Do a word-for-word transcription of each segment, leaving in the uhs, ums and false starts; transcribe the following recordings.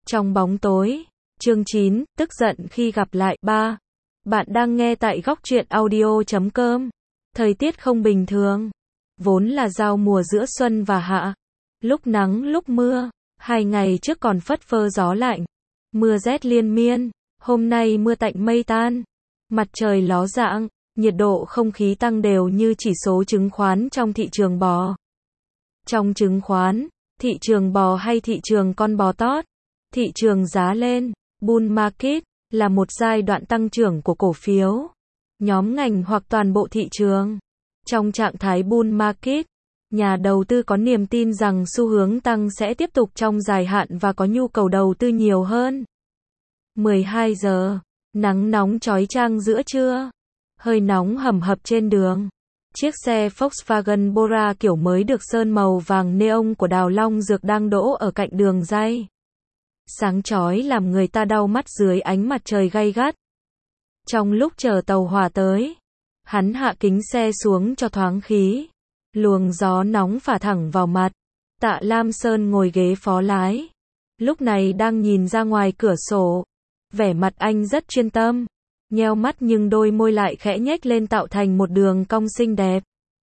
Trong bóng tối. Chương chín, tức giận khi gặp lại. ba. Bạn đang nghe tại góc truyện audio chấm com. Thời tiết không bình thường. Vốn là giao mùa giữa xuân và hạ. Lúc nắng lúc mưa. Hai ngày trước còn phất phơ gió lạnh. Mưa rét liên miên. Hôm nay mưa tạnh mây tan. Mặt trời ló dạng. Nhiệt độ không khí tăng đều như chỉ số chứng khoán trong thị trường bò. Trong chứng khoán, thị trường bò hay thị trường con bò tót, thị trường giá lên, bull market, là một giai đoạn tăng trưởng của cổ phiếu, nhóm ngành hoặc toàn bộ thị trường. Trong trạng thái bull market, nhà đầu tư có niềm tin rằng xu hướng tăng sẽ tiếp tục trong dài hạn và có nhu cầu đầu tư nhiều hơn. mười hai giờ, nắng nóng chói chang giữa trưa, hơi nóng hầm hập trên đường. Chiếc xe Volkswagen Bora kiểu mới được sơn màu vàng neon của Đào Long Dược đang đỗ ở cạnh đường ray. Sáng chói làm người ta đau mắt dưới ánh mặt trời gay gắt. Trong lúc chờ tàu hỏa tới, hắn hạ kính xe xuống cho thoáng khí. Luồng gió nóng phả thẳng vào mặt. Tạ Lam Sơn ngồi ghế phó lái. Lúc này đang nhìn ra ngoài cửa sổ. Vẻ mặt anh rất chuyên tâm. Nheo mắt nhưng đôi môi lại khẽ nhếch lên tạo thành một đường cong xinh đẹp.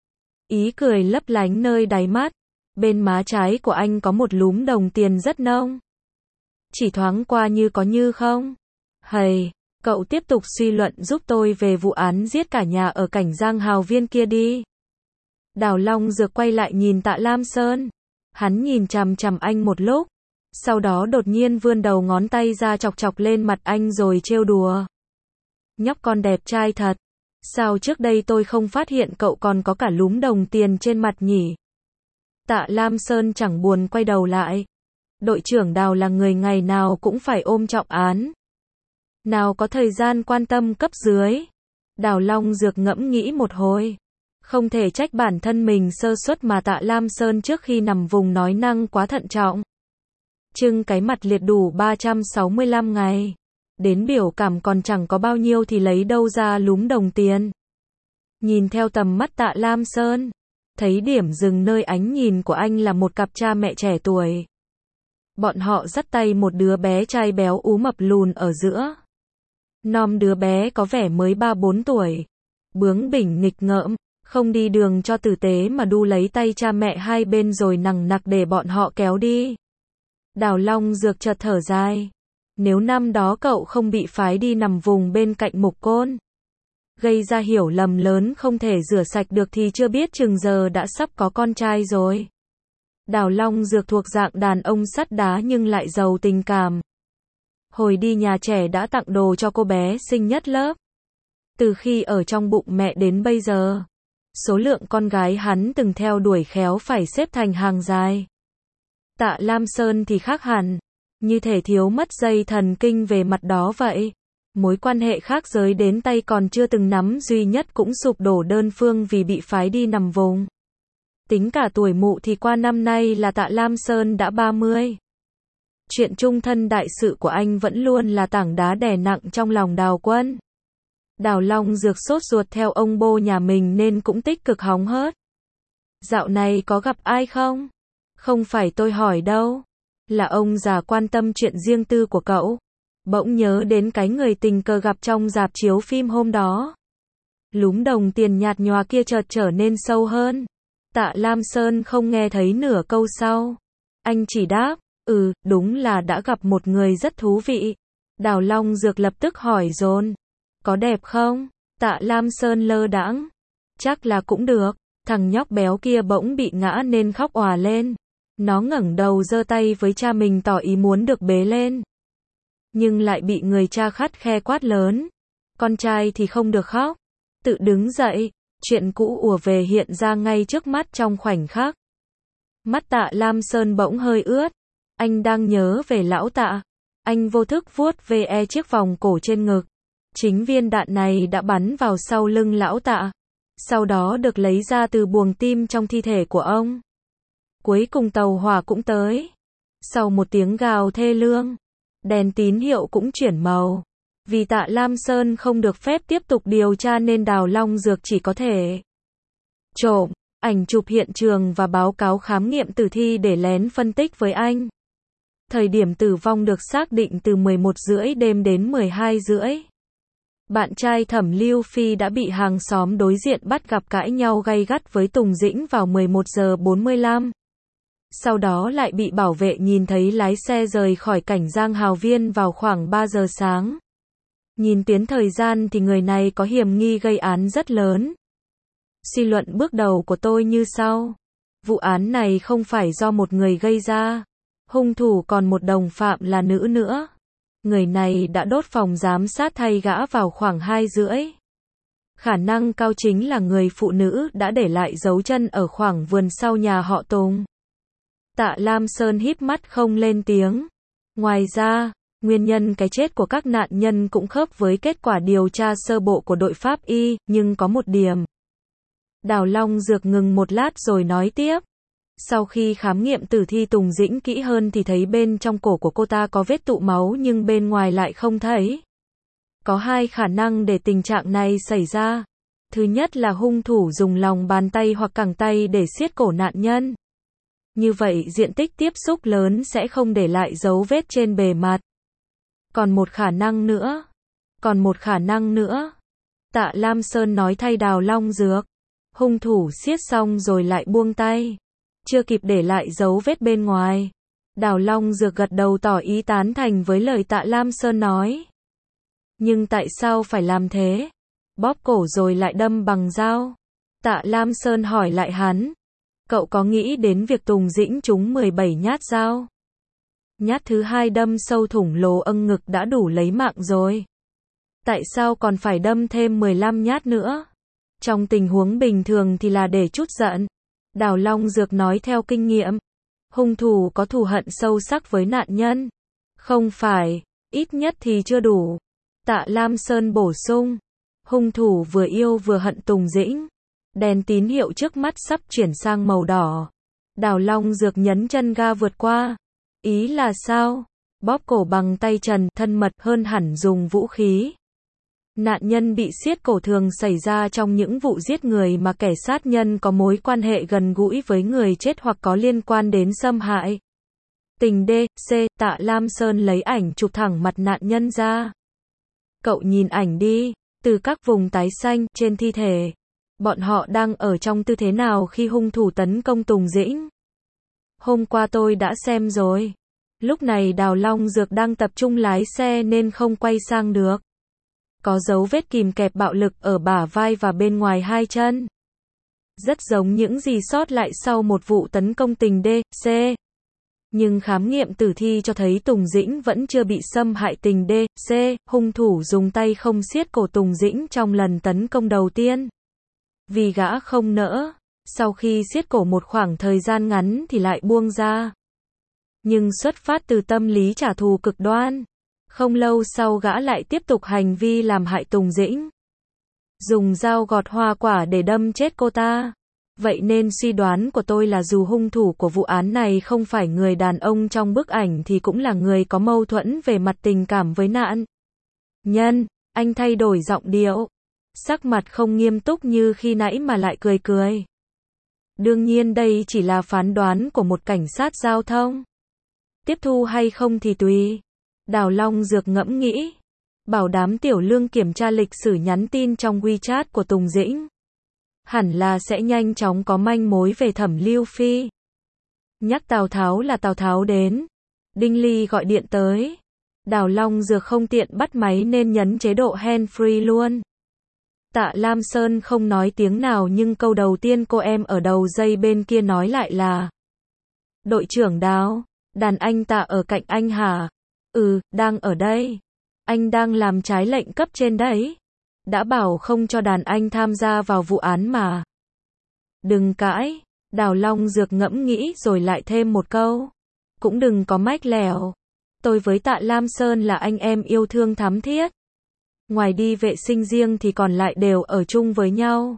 Ý cười lấp lánh nơi đáy mắt. Bên má trái của anh có một lúm đồng tiền rất nông. Chỉ thoáng qua như có như không. Hầy, cậu tiếp tục suy luận giúp tôi về vụ án giết cả nhà ở Cảnh Giang Hào Viên kia đi. Đào Long Dược quay lại nhìn Tạ Lam Sơn. Hắn nhìn chằm chằm anh một lúc. Sau đó đột nhiên vươn đầu ngón tay ra chọc chọc lên mặt anh rồi trêu đùa. Nhóc con đẹp trai thật. Sao trước đây tôi không phát hiện cậu còn có cả lúm đồng tiền trên mặt nhỉ? Tạ Lam Sơn chẳng buồn quay đầu lại. Đội trưởng Đào là người ngày nào cũng phải ôm trọng án. Nào có thời gian quan tâm cấp dưới. Đào Long Dược ngẫm nghĩ một hồi. Không thể trách bản thân mình sơ suất mà Tạ Lam Sơn trước khi nằm vùng nói năng quá thận trọng. Trưng cái mặt liệt đủ ba trăm sáu mươi lăm ngày. Đến biểu cảm còn chẳng có bao nhiêu thì lấy đâu ra lúm đồng tiền. Nhìn theo tầm mắt Tạ Lam Sơn, thấy điểm dừng nơi ánh nhìn của anh là một cặp cha mẹ trẻ tuổi. Bọn họ dắt tay một đứa bé trai béo ú mập lùn ở giữa. Nom đứa bé có vẻ mới ba bốn tuổi. Bướng bỉnh nghịch ngợm, không đi đường cho tử tế mà đu lấy tay cha mẹ hai bên rồi nằng nặc để bọn họ kéo đi. Đào Long Dược chợt thở dài. Nếu năm đó cậu không bị phái đi nằm vùng bên cạnh Mục Côn, gây ra hiểu lầm lớn không thể rửa sạch được thì chưa biết chừng giờ đã sắp có con trai rồi. Đào Long Dược thuộc dạng đàn ông sắt đá nhưng lại giàu tình cảm. Hồi đi nhà trẻ đã tặng đồ cho cô bé xinh nhất lớp. Từ khi ở trong bụng mẹ đến bây giờ, số lượng con gái hắn từng theo đuổi khéo phải xếp thành hàng dài. Tạ Lam Sơn thì khác hẳn. Như thể thiếu mất dây thần kinh về mặt đó vậy. Mối quan hệ khác giới đến tay còn chưa từng nắm duy nhất cũng sụp đổ đơn phương vì bị phái đi nằm vùng. Tính cả tuổi mụ thì qua năm nay là Tạ Lam Sơn đã ba mươi. Chuyện chung thân đại sự của anh vẫn luôn là tảng đá đè nặng trong lòng Đào Quân. Đào Long Dược sốt ruột theo ông bô nhà mình nên cũng tích cực hóng hớt. Dạo này có gặp ai không? Không phải tôi hỏi đâu. Là ông già quan tâm chuyện riêng tư của cậu. Bỗng nhớ đến cái người tình cờ gặp trong rạp chiếu phim hôm đó. Lúm đồng tiền nhạt nhòa kia chợt trở nên sâu hơn. Tạ Lam Sơn không nghe thấy nửa câu sau. Anh chỉ đáp, ừ, đúng là đã gặp một người rất thú vị. Đào Long Dược lập tức hỏi dồn. Có đẹp không? Tạ Lam Sơn lơ đãng. Chắc là cũng được. Thằng nhóc béo kia bỗng bị ngã nên khóc òa lên. Nó ngẩng đầu giơ tay với cha mình tỏ ý muốn được bế lên. Nhưng lại bị người cha khắt khe quát lớn. Con trai thì không được khóc. Tự đứng dậy. Chuyện cũ ùa về hiện ra ngay trước mắt trong khoảnh khắc. Mắt Tạ Lam Sơn bỗng hơi ướt. Anh đang nhớ về lão Tạ. Anh vô thức vuốt ve chiếc vòng cổ trên ngực. Chính viên đạn này đã bắn vào sau lưng lão Tạ. Sau đó được lấy ra từ buồng tim trong thi thể của ông. Cuối cùng tàu hỏa cũng tới. Sau một tiếng gào thê lương, đèn tín hiệu cũng chuyển màu. Vì Tạ Lam Sơn không được phép tiếp tục điều tra nên Đào Long Dược chỉ có thể trộm ảnh chụp hiện trường và báo cáo khám nghiệm tử thi để lén phân tích với anh. Thời điểm tử vong được xác định từ mười một rưỡi đêm đến mười hai rưỡi. Bạn trai Thẩm Lưu Phi đã bị hàng xóm đối diện bắt gặp cãi nhau gay gắt với Tùng Dĩnh vào mười một giờ bốn mươi lăm. Sau đó lại bị bảo vệ nhìn thấy lái xe rời khỏi cảnh Giang Hào Viên vào khoảng ba giờ sáng. Nhìn tuyến thời gian thì người này có hiểm nghi gây án rất lớn. Suy luận bước đầu của tôi như sau. Vụ án này không phải do một người gây ra. Hung thủ còn một đồng phạm là nữ nữa. Người này đã đốt phòng giám sát thay gã vào khoảng hai rưỡi. Khả năng cao chính là người phụ nữ đã để lại dấu chân ở khoảng vườn sau nhà họ Tùng. Tạ Lam Sơn híp mắt không lên tiếng. Ngoài ra, nguyên nhân cái chết của các nạn nhân cũng khớp với kết quả điều tra sơ bộ của đội pháp y, nhưng có một điểm. Đào Long Dược ngừng một lát rồi nói tiếp. Sau khi khám nghiệm tử thi Tùng Dĩnh kỹ hơn thì thấy bên trong cổ của cô ta có vết tụ máu nhưng bên ngoài lại không thấy. Có hai khả năng để tình trạng này xảy ra. Thứ nhất là hung thủ dùng lòng bàn tay hoặc cẳng tay để siết cổ nạn nhân. Như vậy diện tích tiếp xúc lớn sẽ không để lại dấu vết trên bề mặt. Còn một khả năng nữa. Còn một khả năng nữa. Tạ Lam Sơn nói thay Đào Long Dược. Hung thủ siết xong rồi lại buông tay. Chưa kịp để lại dấu vết bên ngoài. Đào Long Dược gật đầu tỏ ý tán thành với lời Tạ Lam Sơn nói. Nhưng tại sao phải làm thế? Bóp cổ rồi lại đâm bằng dao. Tạ Lam Sơn hỏi lại hắn. Cậu có nghĩ đến việc Tùng Dĩnh trúng mười bảy nhát dao? Nhát thứ hai đâm sâu thủng lỗ âng ngực đã đủ lấy mạng rồi. Tại sao còn phải đâm thêm mười lăm nhát nữa? Trong tình huống bình thường thì là để trút giận. Đào Long Dược nói theo kinh nghiệm. Hung thủ có thù hận sâu sắc với nạn nhân. Không phải, ít nhất thì chưa đủ. Tạ Lam Sơn bổ sung. Hung thủ vừa yêu vừa hận Tùng Dĩnh. Đèn tín hiệu trước mắt sắp chuyển sang màu đỏ. Đào Long Dược nhấn chân ga vượt qua. Ý là sao? Bóp cổ bằng tay trần, thân mật hơn hẳn dùng vũ khí. Nạn nhân bị siết cổ thường xảy ra trong những vụ giết người mà kẻ sát nhân có mối quan hệ gần gũi với người chết hoặc có liên quan đến xâm hại. Tình D, C, Tạ Lam Sơn lấy ảnh chụp thẳng mặt nạn nhân ra. Cậu nhìn ảnh đi, từ các vùng tái xanh trên thi thể. Bọn họ đang ở trong tư thế nào khi hung thủ tấn công Tùng Dĩnh? Hôm qua tôi đã xem rồi. Lúc này Đào Long Dược đang tập trung lái xe nên không quay sang được. Có dấu vết kìm kẹp bạo lực ở bả vai và bên ngoài hai chân. Rất giống những gì sót lại sau một vụ tấn công tình D, C. Nhưng khám nghiệm tử thi cho thấy Tùng Dĩnh vẫn chưa bị xâm hại tình D, C. Hung thủ dùng tay không siết cổ Tùng Dĩnh trong lần tấn công đầu tiên. Vì gã không nỡ, sau khi siết cổ một khoảng thời gian ngắn thì lại buông ra. Nhưng xuất phát từ tâm lý trả thù cực đoan. Không lâu sau gã lại tiếp tục hành vi làm hại Tùng Dĩnh. Dùng dao gọt hoa quả để đâm chết cô ta. Vậy nên suy đoán của tôi là dù hung thủ của vụ án này không phải người đàn ông trong bức ảnh thì cũng là người có mâu thuẫn về mặt tình cảm với nạn nhân. Anh thay đổi giọng điệu. Sắc mặt không nghiêm túc như khi nãy mà lại cười cười. Đương nhiên đây chỉ là phán đoán của một cảnh sát giao thông. Tiếp thu hay không thì tùy. Đào Long Dược ngẫm nghĩ. Bảo đám Tiểu Lương kiểm tra lịch sử nhắn tin trong WeChat của Tùng Dĩnh. Hẳn là sẽ nhanh chóng có manh mối về Thẩm Lưu Phi. Nhắc Tào Tháo là Tào Tháo đến. Đinh Ly gọi điện tới. Đào Long Dược không tiện bắt máy nên nhấn chế độ hands-free luôn. Tạ Lam Sơn không nói tiếng nào nhưng câu đầu tiên cô em ở đầu dây bên kia nói lại là: Đội trưởng Đào, đàn anh Tạ ở cạnh anh hả? Ừ, đang ở đây. Anh đang làm trái lệnh cấp trên đấy. Đã bảo không cho đàn anh tham gia vào vụ án mà. Đừng cãi. Đào Long Dược ngẫm nghĩ rồi lại thêm một câu. Cũng đừng có mách lẻo. Tôi với Tạ Lam Sơn là anh em yêu thương thắm thiết. Ngoài đi vệ sinh riêng thì còn lại đều ở chung với nhau.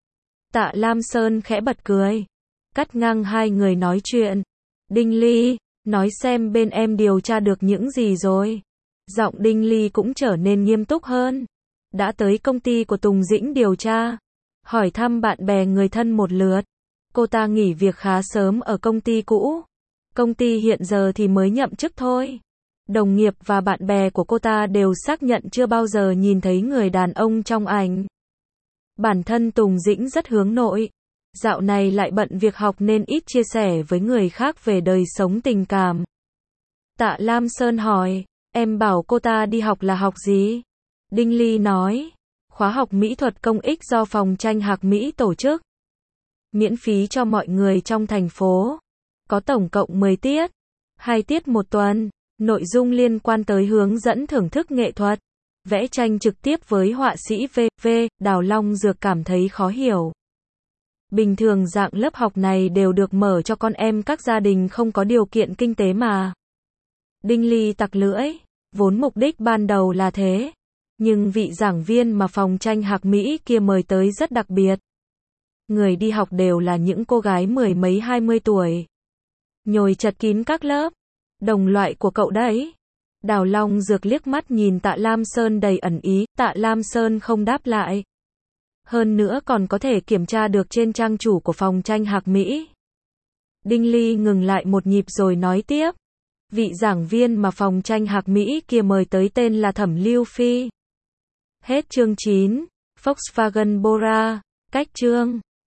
Tạ Lam Sơn khẽ bật cười. Cắt ngang hai người nói chuyện. Đinh Ly, nói xem bên em điều tra được những gì rồi. Giọng Đinh Ly cũng trở nên nghiêm túc hơn. Đã tới công ty của Tùng Dĩnh điều tra. Hỏi thăm bạn bè người thân một lượt. Cô ta nghỉ việc khá sớm ở công ty cũ. Công ty hiện giờ thì mới nhậm chức thôi. Đồng nghiệp và bạn bè của cô ta đều xác nhận chưa bao giờ nhìn thấy người đàn ông trong ảnh. Bản thân Tùng Dĩnh rất hướng nội. Dạo này lại bận việc học nên ít chia sẻ với người khác về đời sống tình cảm. Tạ Lam Sơn hỏi, em bảo cô ta đi học là học gì? Đinh Ly nói, khóa học mỹ thuật công ích do phòng tranh Hạc Mỹ tổ chức. Miễn phí cho mọi người trong thành phố. Có tổng cộng mười tiết. hai tiết một tuần. Nội dung liên quan tới hướng dẫn thưởng thức nghệ thuật. Vẽ tranh trực tiếp với họa sĩ vê vê. Đào Long Dược cảm thấy khó hiểu. Bình thường dạng lớp học này đều được mở cho con em các gia đình không có điều kiện kinh tế mà. Đinh Ly tặc lưỡi. Vốn mục đích ban đầu là thế. Nhưng vị giảng viên mà phòng tranh Hạc Mỹ kia mời tới rất đặc biệt. Người đi học đều là những cô gái mười mấy hai mươi tuổi. Nhồi chật kín các lớp. Đồng loại của cậu đấy. Đào Long Dược liếc mắt nhìn Tạ Lam Sơn đầy ẩn ý. Tạ Lam Sơn không đáp lại. Hơn nữa còn có thể kiểm tra được trên trang chủ của phòng tranh Hạc Mỹ. Đinh Ly ngừng lại một nhịp rồi nói tiếp. Vị giảng viên mà phòng tranh Hạc Mỹ kia mời tới tên là Thẩm Lưu Phi. Hết chương chín. Volkswagen Bora. Cách chương